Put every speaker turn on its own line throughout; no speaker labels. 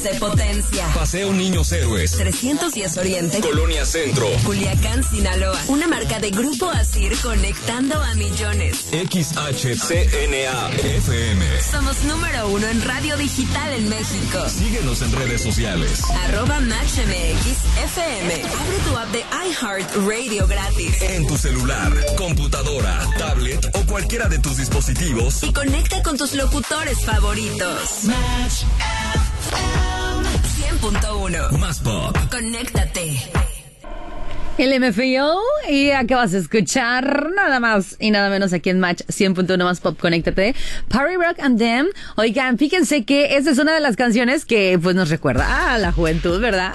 de potencia.
Paseo Niños Héroes.
310 Oriente.
Colonia Centro.
Culiacán, Sinaloa. Una marca de Grupo Asir conectando a millones.
XHCNA FM.
Somos número 1 en radio digital en México.
Síguenos en redes sociales.
@MatchMXFM. Abre tu app de iHeartRadio gratis.
En tu celular, computadora, tablet o cualquiera de tus dispositivos.
Y conecta con tus locutores favoritos. Match FM 100.1.
Más pop.
Conéctate.
El MFAO, y acabas de escuchar nada más y nada menos aquí en Match 100.1 Más Pop, conéctate, Party Rock and Them. Oigan, fíjense que esta es una de las canciones que pues nos recuerda a la juventud, ¿verdad?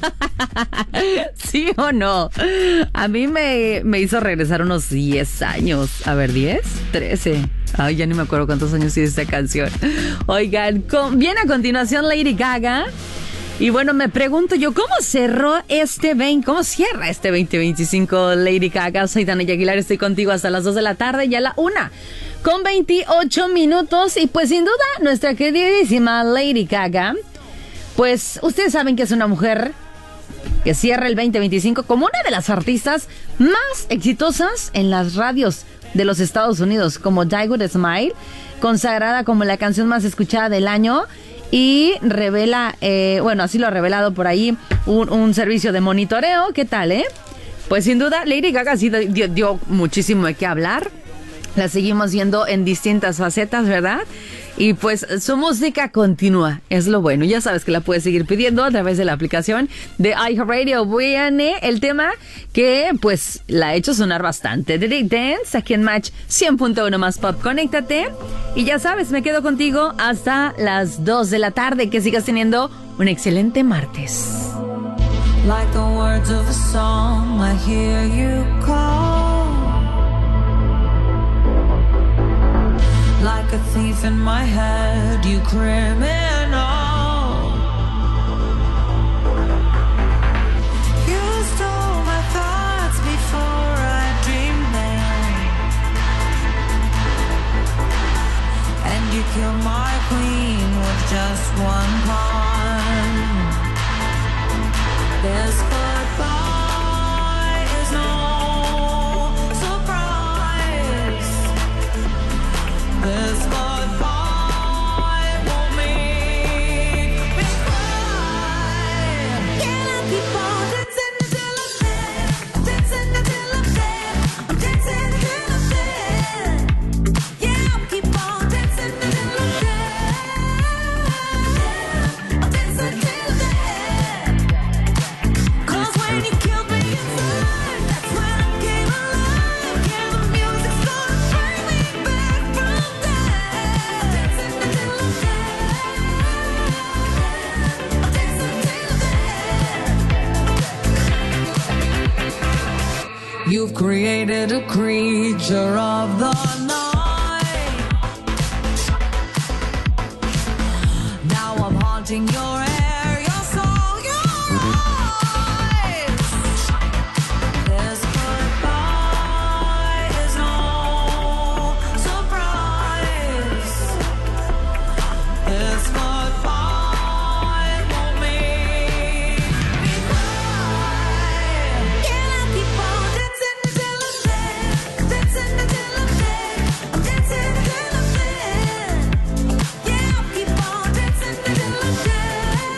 ¿Sí o no? A mí me hizo regresar unos 10 años. A ver, ¿10? 13. Ay, ya ni me acuerdo cuántos años tiene esta canción. Oigan, viene a continuación Lady Gaga. Y bueno, me pregunto yo, ¿cómo cierra este 2025 Lady Gaga? Soy Daniela Aguilar, estoy contigo hasta las 2 de la tarde, ya la 1:28. Y pues sin duda, nuestra queridísima Lady Gaga, pues ustedes saben que es una mujer que cierra el 2025 como una de las artistas más exitosas en las radios de los Estados Unidos, como Die With a Smile, consagrada como la canción más escuchada del año. Y revela, bueno, así lo ha revelado por ahí un servicio de monitoreo. ¿Qué tal, Pues sin duda, Lady Gaga sí dio muchísimo de qué hablar. La seguimos viendo en distintas facetas, ¿verdad? Y pues su música continúa, es lo bueno. Ya sabes que la puedes seguir pidiendo a través de la aplicación de iHeartRadio. Viene el tema que pues la ha hecho sonar bastante. Dirty Dance, aquí en Match 100.1 Más Pop. Conéctate. Y ya sabes, me quedo contigo hasta las 2 de la tarde. Que sigas teniendo un excelente martes.
Like the words of a song, I hear you call. Like a thief in my head, you criminal. You stole my thoughts before I dreamed them, and you killed my queen with just one pawn. This goodbye is no surprise. This goodbye won't make me cry. Can I keep on dancing until I'm dead? Dancing until I'm dead. I'm dancing until I'm dead. Yeah, I'll keep on dancing until I'm dead. I'm dancing until I'm dead. 'Cause when you killed me inside, that's when I came alive. Yeah, the music's gonna bring me back from dead. Dancing until I'm dead. I'm dancing until I'm dead. You've created a creature of the night. Now I'm haunting your air, your soul, your eyes. This goodbye is no surprise. This goodbye won't make me cry. Can I keep on dancing until I'm dead? Dancing until I'm dead. I'm dancing until I'm dead. Yeah, I'll keep on dancing until I'm dead.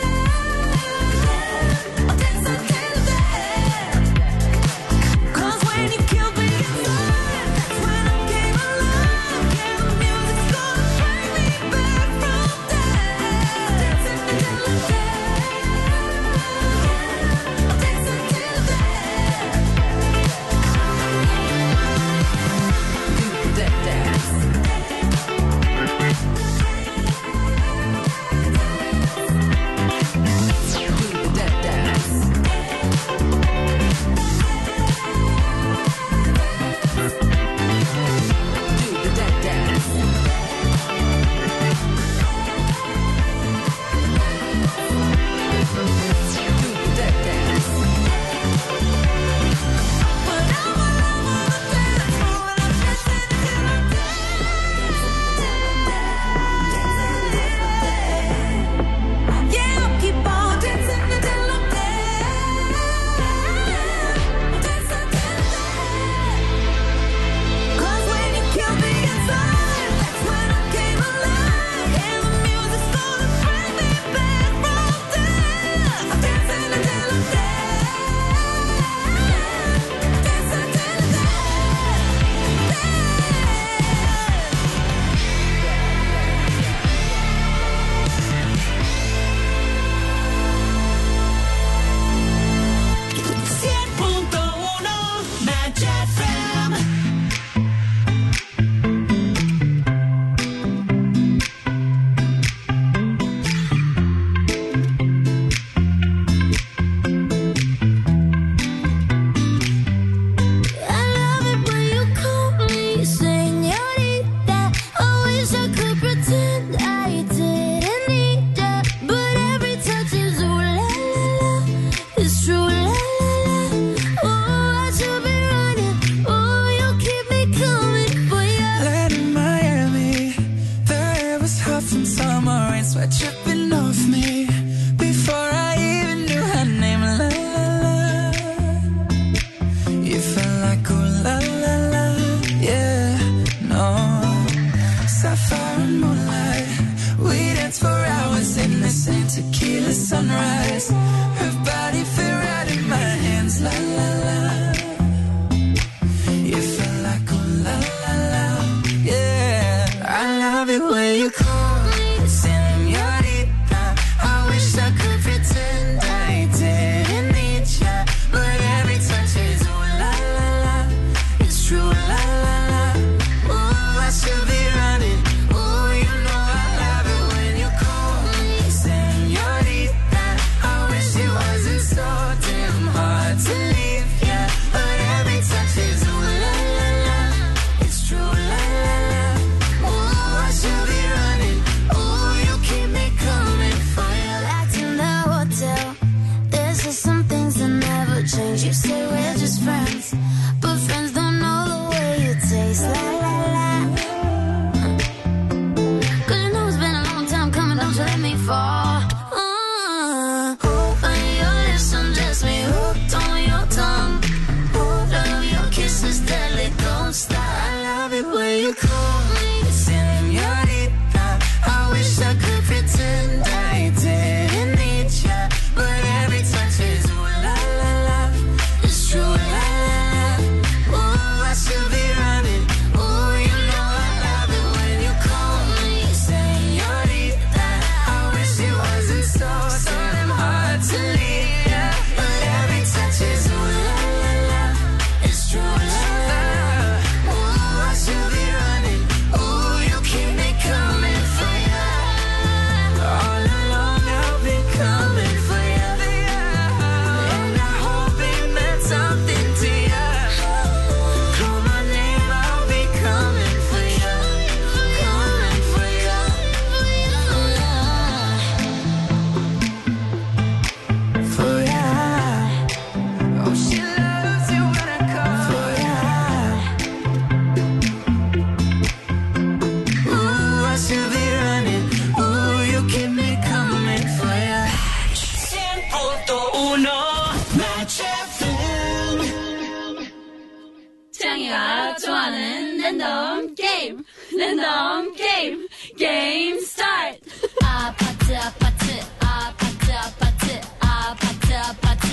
sunrise. Her body fit right in my hands, la la la. You feel like oh la la la, yeah. I love it when you call me señorita. I wish I could pretend I didn't need ya, but every touch is ooh la la la. It's true la la la. Ooh, I should be running. Ooh, you know I love it when you call me señorita. I wish it wasn't so damn hard to leave ya, but every touch is ooh la la la. It's true la la la. Ooh, I should be running. Ooh, you keep me coming for you.
Back in the hotel, there's just some things that never change. You say we're just friends, but friends don't know the way you taste. La la la. 'Cause you know it's been a long time coming, don't you let me fall. On your lips, undress me, hooked on your tongue. Love your kisses, deadly, don't stop.
I love it when you call me señorita. I wish I could pretend I didn't need ya, but every touch is ooh la la la. It's true la la la. Ooh, I should be running. Ooh, you know I love it when you call me señorita. I wish it wasn't so damn hard to leave ya, but every touch is ooh la la la. It's true la la la. Ooh, I should be running. Ooh, you keep me coming for ya. All along I've been coming for ya, and I hope it meant something to ya. Call my name, I'll be coming for ya, coming for ya. For ya. Oh, she loves you when I call for ya. Ooh, I should be running. Ooh, you keep me coming for ya. 100.1 Match FM.
장이가 좋아하는 랜덤 게임, 랜덤 게임, 게임 스타트.
아파트 아파트 아파트 아파트 아파트 아파트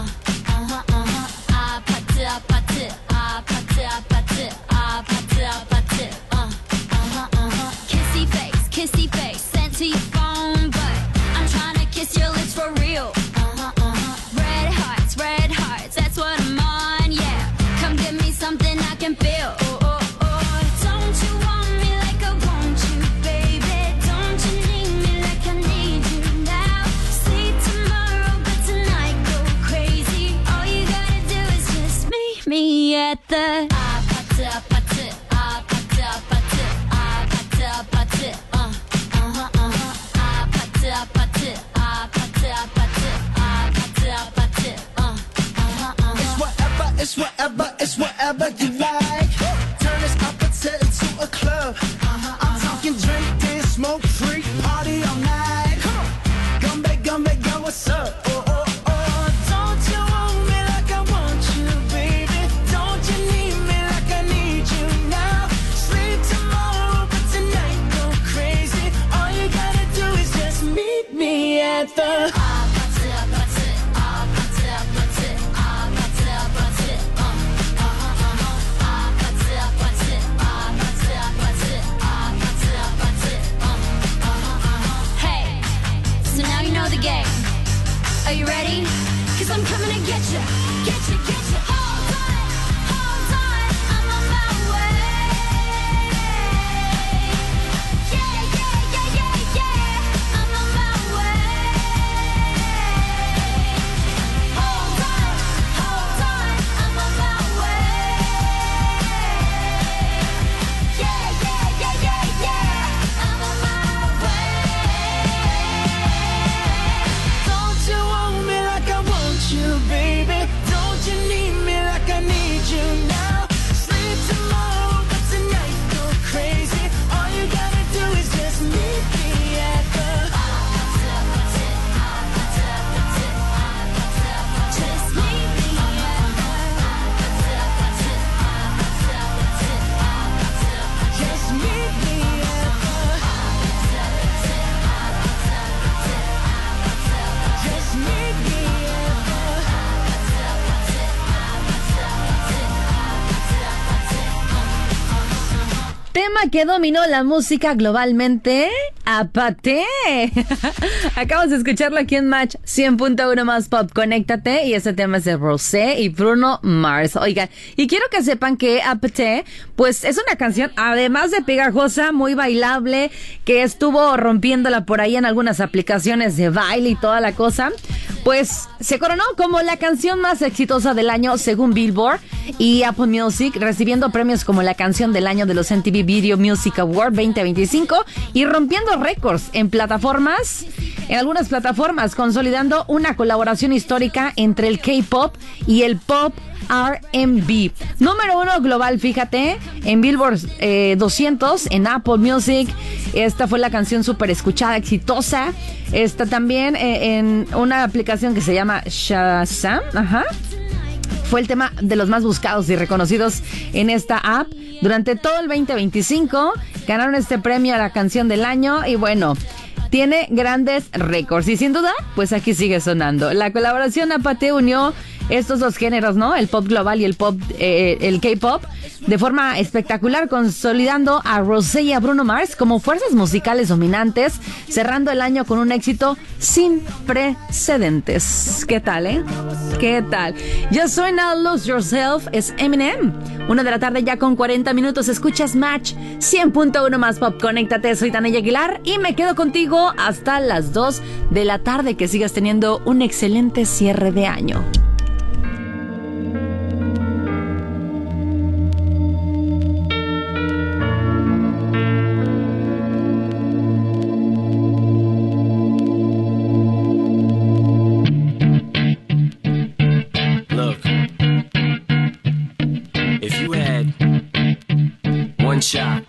아파트 아파트 아파트 아파트 아파트 아파트 kissy face sent to your phone, but I'm trying to kiss your lips for real. Red hearts, that's what I'm on, yeah. Come give me something I can feel. Don't you want me like I want you, baby? Don't you need me like I need you now? Sleep tomorrow, but tonight go crazy. All you gotta do is just meet me at the 아파트 아파트 아파트 아파트 아파트 아파트 아파트 아파트 아파트 아파트 아파트 아파트
It's whatever you like. Turn this opposite into a club. I'm talking drink, dance, smoke, freak, party all night. Come back, yo, what's up? Don't you want me like I want you, baby? Don't you need me like I need you now? Sleep tomorrow, but tonight go crazy. All you gotta do is just meet me at the
아파트 아파트 아파트 아파트 아파트 아파트 아파트 아파트
tema que dominó la música globalmente, Apate. Acabas de escucharlo aquí en Match 100.1 más Pop. Conéctate, y ese tema es de Rosé y Bruno Mars. Oigan, y quiero que sepan que Apate, pues es una canción, además de pegajosa, muy bailable, que estuvo rompiéndola por ahí en algunas aplicaciones de baile y toda la cosa. Pues se coronó como la canción más exitosa del año según Billboard y Apple Music, recibiendo premios como la canción del año de los MTV Video Music Award 2025 y rompiendo récords en algunas plataformas, consolidando una colaboración histórica entre el K-pop y el pop R&B. Número 1 global, fíjate, en Billboard 200, en Apple Music. Esta fue la canción súper escuchada, exitosa. Está también en una aplicación que se llama Shazam. Fue el tema de los más buscados y reconocidos en esta app durante todo el 2025. Ganaron este premio a la canción del año y bueno, tiene grandes récords y sin duda, pues aquí sigue sonando. La colaboración Apate unió estos dos géneros, ¿no? El pop global y el pop, el K-pop, de forma espectacular, consolidando a Rosé y a Bruno Mars como fuerzas musicales dominantes, cerrando el año con un éxito sin precedentes. ¿Qué tal, ¿Qué tal? Ya suena Lose Yourself, es Eminem. 1 de la tarde ya con 40 minutos, escuchas Match 100.1 más Pop. Conéctate, soy Tania Aguilar y me quedo contigo hasta las 2 de la tarde. Que sigas teniendo un excelente cierre de año.
One shot,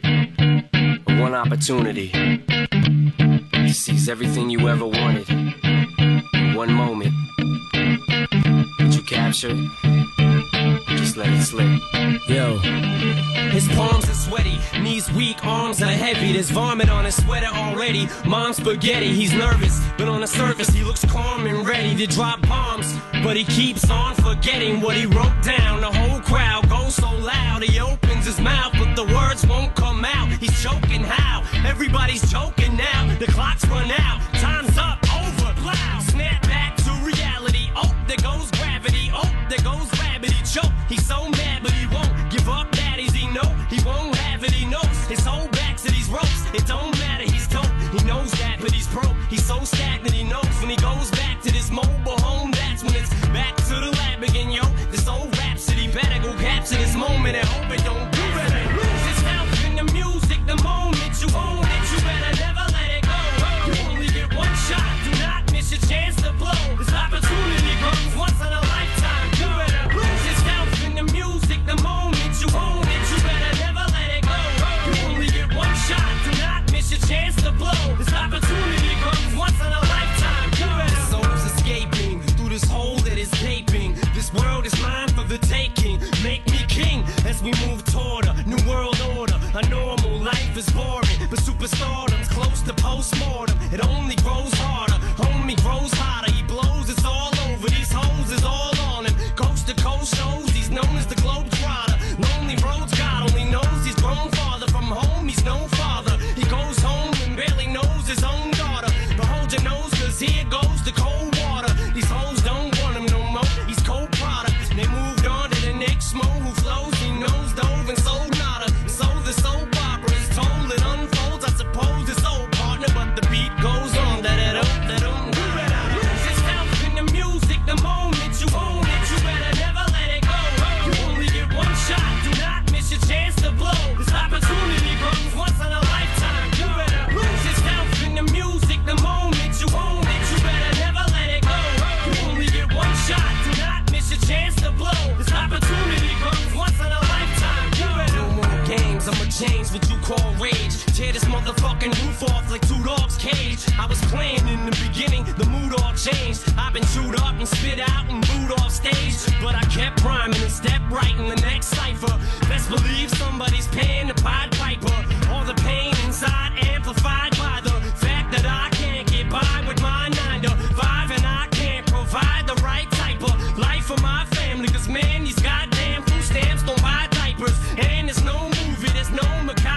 one opportunity to seize everything you ever wanted. One moment that you captured, just let it slip. Yo.
His palms are sweaty, knees weak, arms are heavy. There's vomit on his sweater already. Mom's spaghetti, he's nervous, but on the surface he looks calm and ready to drop bombs. But he keeps on forgetting what he wrote down. The whole crowd goes so loud, he opens his mouth, but the words won't come out. He's choking how? Everybody's choking now. The clock's run out, time's up, over, loud. Snap back to reality. Oh, there goes gravity. Oh, there goes rabbit. He choke. He's so mad, but he won't give up. Daddies, he know he won't have it. He knows his whole back to these ropes. It don't matter. He's dope. He knows that, but he's broke. He's so stagnant. He knows when he goes back to this mobile home. That's when it's back to the lab again, yo. This old rhapsody better go capture this moment and hope it don't do it. Lose yourself in the music. The moment you own it, you better never let it go. You only get one shot. Do not miss your chance to blow. This opportunity comes once in a lifetime. You better lose yourself in the music. The moment you own it, you better never let it go. You only get one shot. Do not miss your chance to blow. This opportunity comes once in a lifetime. You better. The soul's escaping through this hole that is gaping. This world is mine for the taking. Make me king as we move toward a new world order. A normal life is boring, but superstardom's close to postmortem. It only grows harder, homie grows hotter. He blows, it's all over. These hoes is all on him. Coast to coast shows, he's known as the Globetrotter. Lonely roads, God only knows he's grown farther from home. He's no father. He goes home and barely knows his own daughter. But hold your nose, cause here goes the cold water. These hoes don't want him no more. He's cold product. They moved on to the next mo who flows. He knows dove and sold nada. So the soap opera is told, it unfolds. I suppose it's old partner, but the beat goes on. Da-da-dum, lose yourself in the music. The moment you own it, you better never let it go. You only get one shot. Do not miss your chance to blow. This opportunity comes once in a lifetime. You better lose yourself in the music. The moment you own it, you better never let it go. You only get one shot. Do not miss your chance to blow. This opportunity comes once in a lifetime. You better. No more games, I'ma change what you call rage. Tear this motherfucking roof off like two dogs' cage. I was playing in the beginning, the mood all changed. I've been chewed up and spit out and booed off stage. But I kept rhyming and stepped right in the next cipher. Best believe somebody's paying the Pied Piper. All the pain inside amplified by the fact that I can't get by with my 9 to 5. And I can't provide the right type of life for my family. Cause man, these goddamn food stamps don't buy diapers. And there's no movie, there's no Mackay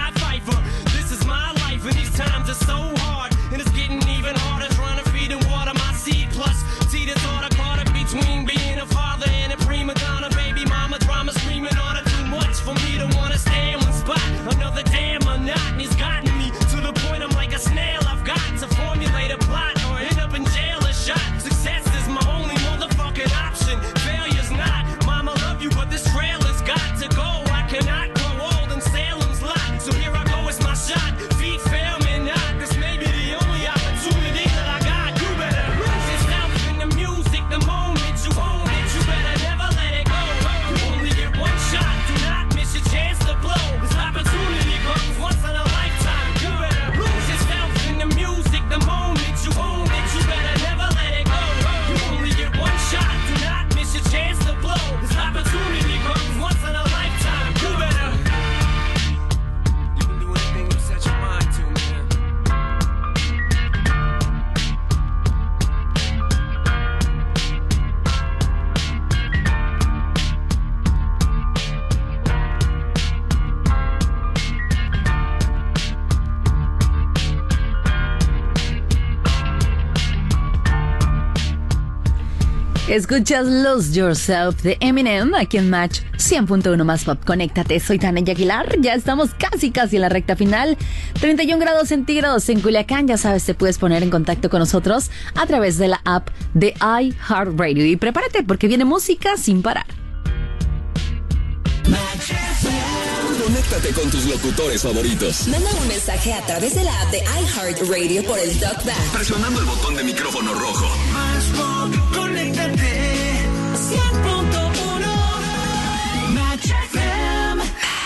so hard, and it's getting even harder trying to feed and water my seed. Plus, see this order caught up between being a father and a prima donna. Baby mama drama screaming on her too much for me to wanna stay in one spot. Another damn monotony's gotten me to the point I'm like a snail. I've got to formulate a plot or end up in jail or shot. Success is my only motherfucking option. Failure's not. Mama love you, but this trailer's got to go. I cannot grow old in Salem's lot. So here I go, it's my shot. Feet fail me not. This may be the only opportunity that I got. You better lose yourself in the music the moment you own it. You better never let it go. You only get one shot. Do not miss your chance to blow. This opportunity comes once in a lifetime. You better lose yourself in the music the moment you own it. You better never let it go. You only get one shot. Do not miss your chance to blow. This opportunity comes once in a lifetime. You better. You can do anything you set your mind to, man.
Escuchas Lose Yourself de Eminem aquí en Match 100.1 más pop. Conéctate, soy Tania Aguilar. Ya estamos casi en la recta final. 31 grados centígrados en Culiacán. Ya sabes, te puedes poner en contacto con nosotros a través de la app de iHeartRadio. Y prepárate porque viene música sin parar.
Conéctate con tus locutores favoritos.
Manda un mensaje a través de la app de iHeartRadio por el TalkBack.
Presionando el botón de micrófono rojo.
Más pop, conéctate. 100.1 Match FM.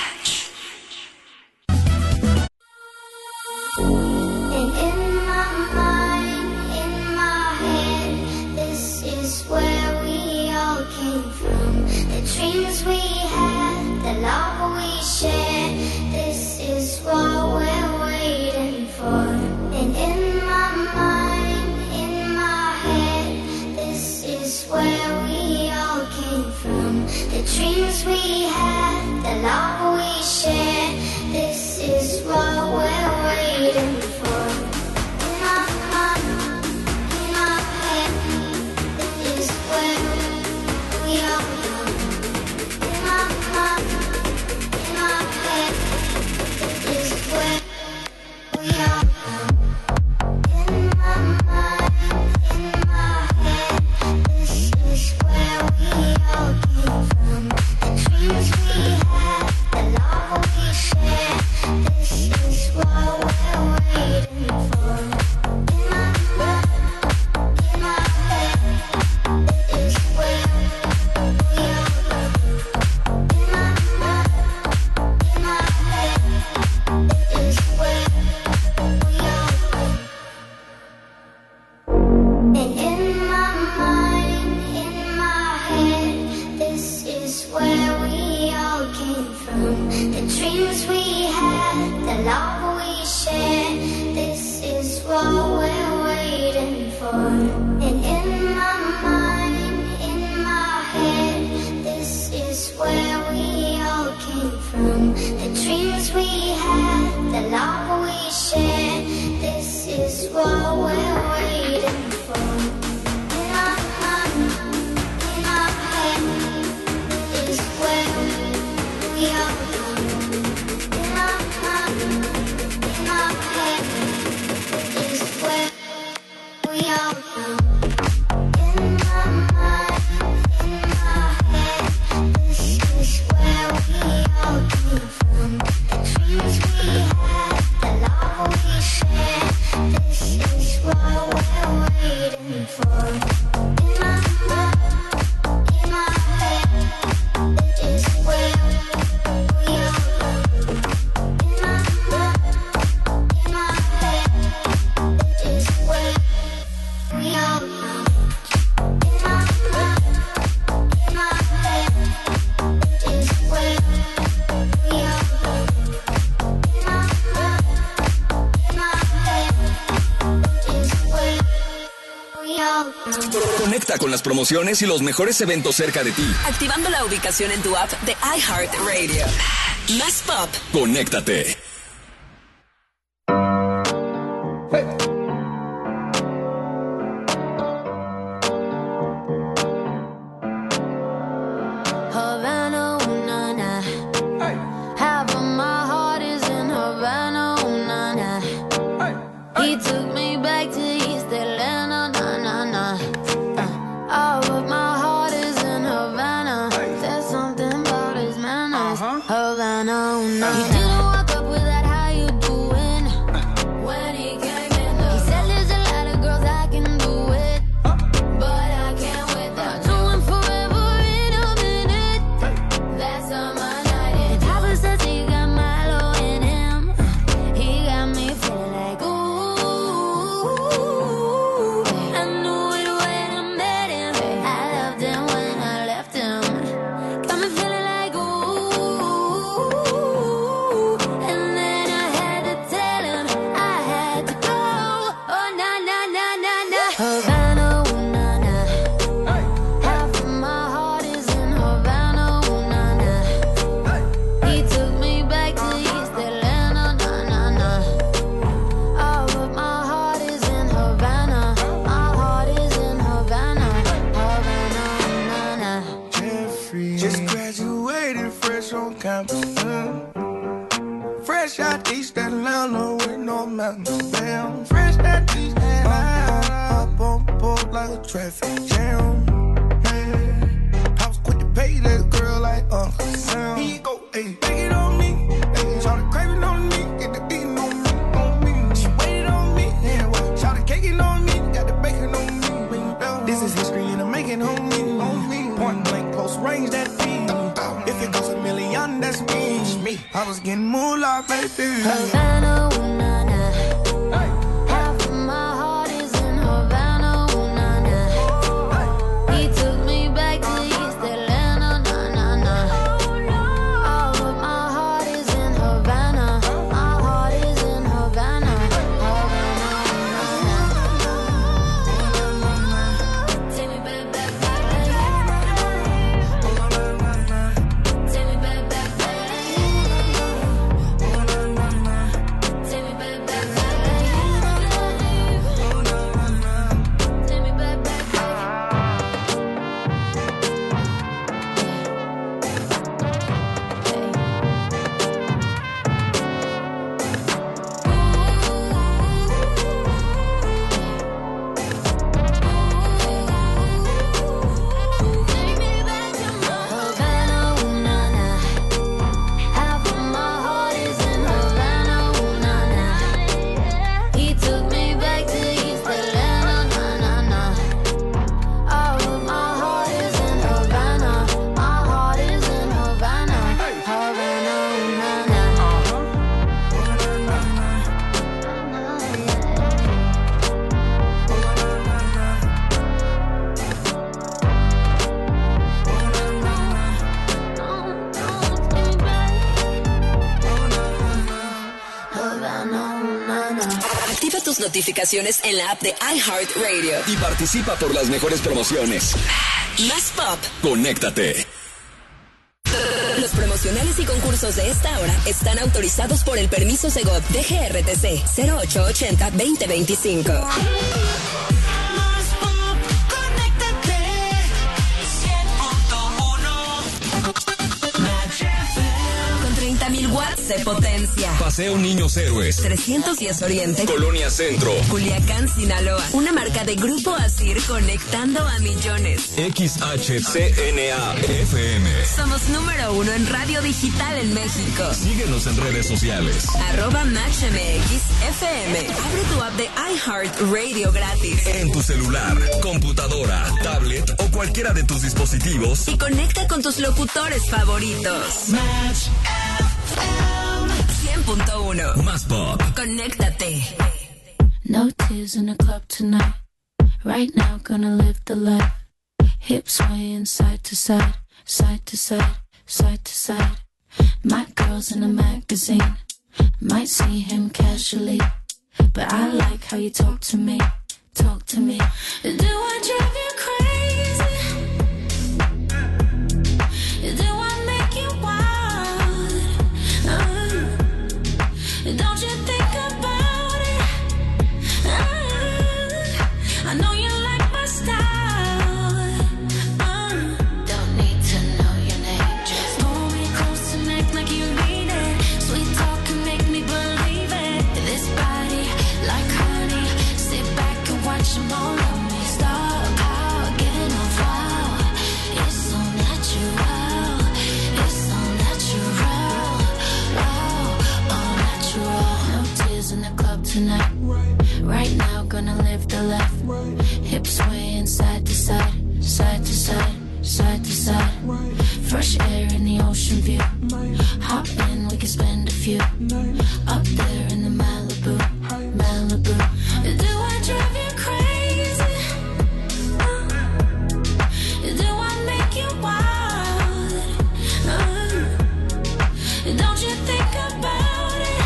And in my mind, in my head, this is where we all came from. The dreams we had, the love we shared, this is what we're waiting for. And in my mind, in my head, this is where we all came from. The dreams we had, the love we shared, this is what we're waiting for. In my mind, in my head, this is where we all come. In my mind, in my head, this is where we all come. In my mind, in my head, this is where we all came from. The dreams we had, the love we shared, this is what we're waiting for. In my mind, in my head, this is where we all come. In my mind, in my head, this is where we all come. And in my mind, in my head, this is where we all came from. The dreams we had, the love we shared, this is what we're waiting for. And in my mind, in my head, this is where we all came from. The dreams we had, the love we shared, this is what we're waiting for. In my mind, in my head, this is where we all come. In my mind, in my head, this is where we all come. In my mind, in my head, this is where we all came from. The dreams we had, the love we shared, this is what we're waiting for. In my mind, in my head, this is where we all come. In my mind, in my head, this is where we all come. In my mind, in my head, this is where we all come. In my mind, in my head, this is where we all come.
Conecta con las promociones y los mejores eventos cerca de ti.
Activando la ubicación en tu app de iHeartRadio. Más pop.
Conéctate.
no. He didn't walk up with that, how you doing? When he came in, he said there's a lot of girls I can do it, but I can't with them. Doing forever in a minute. That's on my night. And Papa says he got Milo in him. He got me feeling like ooh. I knew it when I met him. I loved him when I left him. Got me feeling like ooh. And then I had to tell him I had to go. Oh na na na na na. Havana, ooh na na. Half of my heart is in Havana, ooh na na. He took me back to East Atlanta, na na na. Oh, but my heart is in Havana. My heart is in Havana, Havana, na na.
Jeffrey. Just graduated fresh on campus. Fresh out East Atlanta with no mountains. Damn, fresh out East Atlanta. Up on board like a traffic jam. Yeah. I was quick to pay that girl like Uncle Sam. Here you go, ayy, take it on me. Ayy, started craving on me, get the beating on me, on me. She waited on me, yeah, well, started caking on me, got the bacon on me. This is history and I'm making on me, on me. Point blank, close range, that beat. If it goes a million, that's me. I was getting moolah, baby.
Havana, ooh na na. Half of my heart is in Havana, ooh na na. He took me back to East Atlanta, na na na. Oh, but my heart is in Havana. My heart is in Havana, Havana, na na. Take me back, back, back. Take me back, back, back. Take me back, back, back. Take me back, back, back. Havana, ooh na na. Half of my heart is in Havana, ooh na na. He took me back to East Atlanta, na na na. Oh, but my heart is in Havana. My heart is in Havana, Havana, ooh na na. Havana, ooh na na.
Activa tus notificaciones en la app de iHeartRadio.
Y participa por las mejores promociones.
Más pop.
Conéctate.
Los promocionales y concursos de esta hora están autorizados por el permiso Segov de GRTC 0880-2025.
Más pop, conéctate. 100.1.
Con 30,000 watts de potencia.
Paseo Niños Héroes.
310 Oriente.
Colonia Centro.
Culiacán, Sinaloa. Una marca de Grupo Asir conectando a millones.
XHCNA FM.
Somos número 1 en radio digital en México.
Síguenos en redes sociales.
@MatchMXFM. Abre tu app de iHeartRadio gratis.
En tu celular, computadora, tablet o cualquiera de tus dispositivos.
Y conecta con tus locutores favoritos.
Match FM.
100.1.
Más pop.
Conéctate.
No tears in the club tonight. Right now, gonna live the life. Hips swaying side to side, side to side, side to side. My girl's in a magazine. Might see him casually, but I like how you talk to me, talk to me. Do I drive you crazy? Do I make you wild? Don't you think about it? I know you like my style. Don't need to know your name. Just hold me close and act like you need it. Sweet talk can make me believe it. This body like honey. Sit back and watch them all on me. Star power. ocean view. Hop in, we can spend a few. Up there in the Malibu, Malibu. Do I drive you crazy? Do I make you wild? Don't you think about it?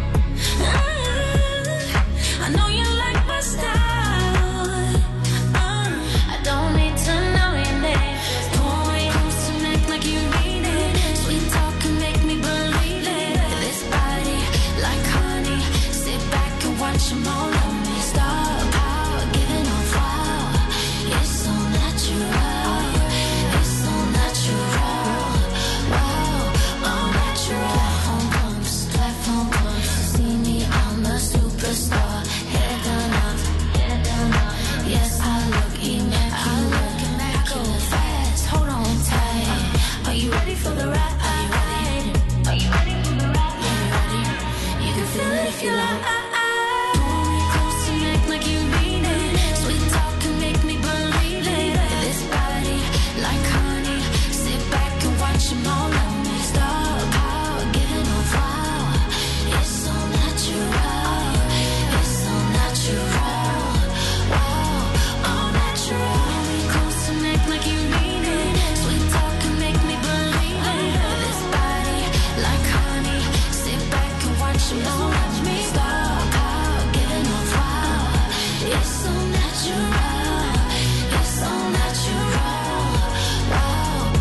I know you like my style. I don't need to know your name. Pull me close and act like you need it. Sweet talk can make me believe it. This body like honey. Sit back and watch them all on me. Stop out, giving off wow. It's so natural. It's so natural. Wow, all natural. Platform bumps. See me, I'm a superstar. Head down up, head down up. Yes, I look immaculate, fast. Hold on tight. Are you ready for the ride? Are you ready for the ride? Are you ready? You can feel it if you like. Pull me close and act like you need it. Sweet talk can make me believe it. This body like honey. Sit back and watch them all on me. Stop out, giving off wow. It's so natural. It's so natural. Wow, all natural. Pull me close and act like you need it. Sweet talk can make me believe it. This body like honey. Sit back and watch them all on me. Stop out, giving off wow. It's so natural. It's so natural. Wow.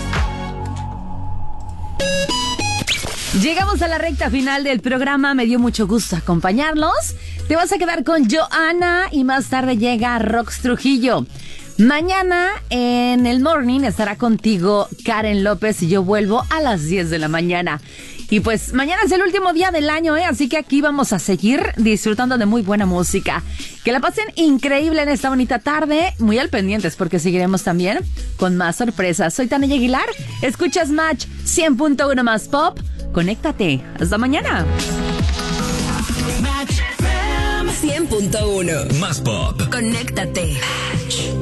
Llegamos a la recta final del programa. Me dio mucho gusto acompañarlos. Te vas a quedar con Joana y más tarde llega Rox Trujillo. Mañana en el morning estará contigo Karen López y yo vuelvo a las 10 de la mañana. Y pues mañana es el último día del año, así que aquí vamos a seguir disfrutando de muy buena música. Que la pasen increíble en esta bonita tarde. Muy al pendientes porque seguiremos también con más sorpresas. Soy Tania Aguilar. Escuchas Match 100.1 más pop. Conéctate. Hasta mañana.
100.1
Más pop.
Conéctate.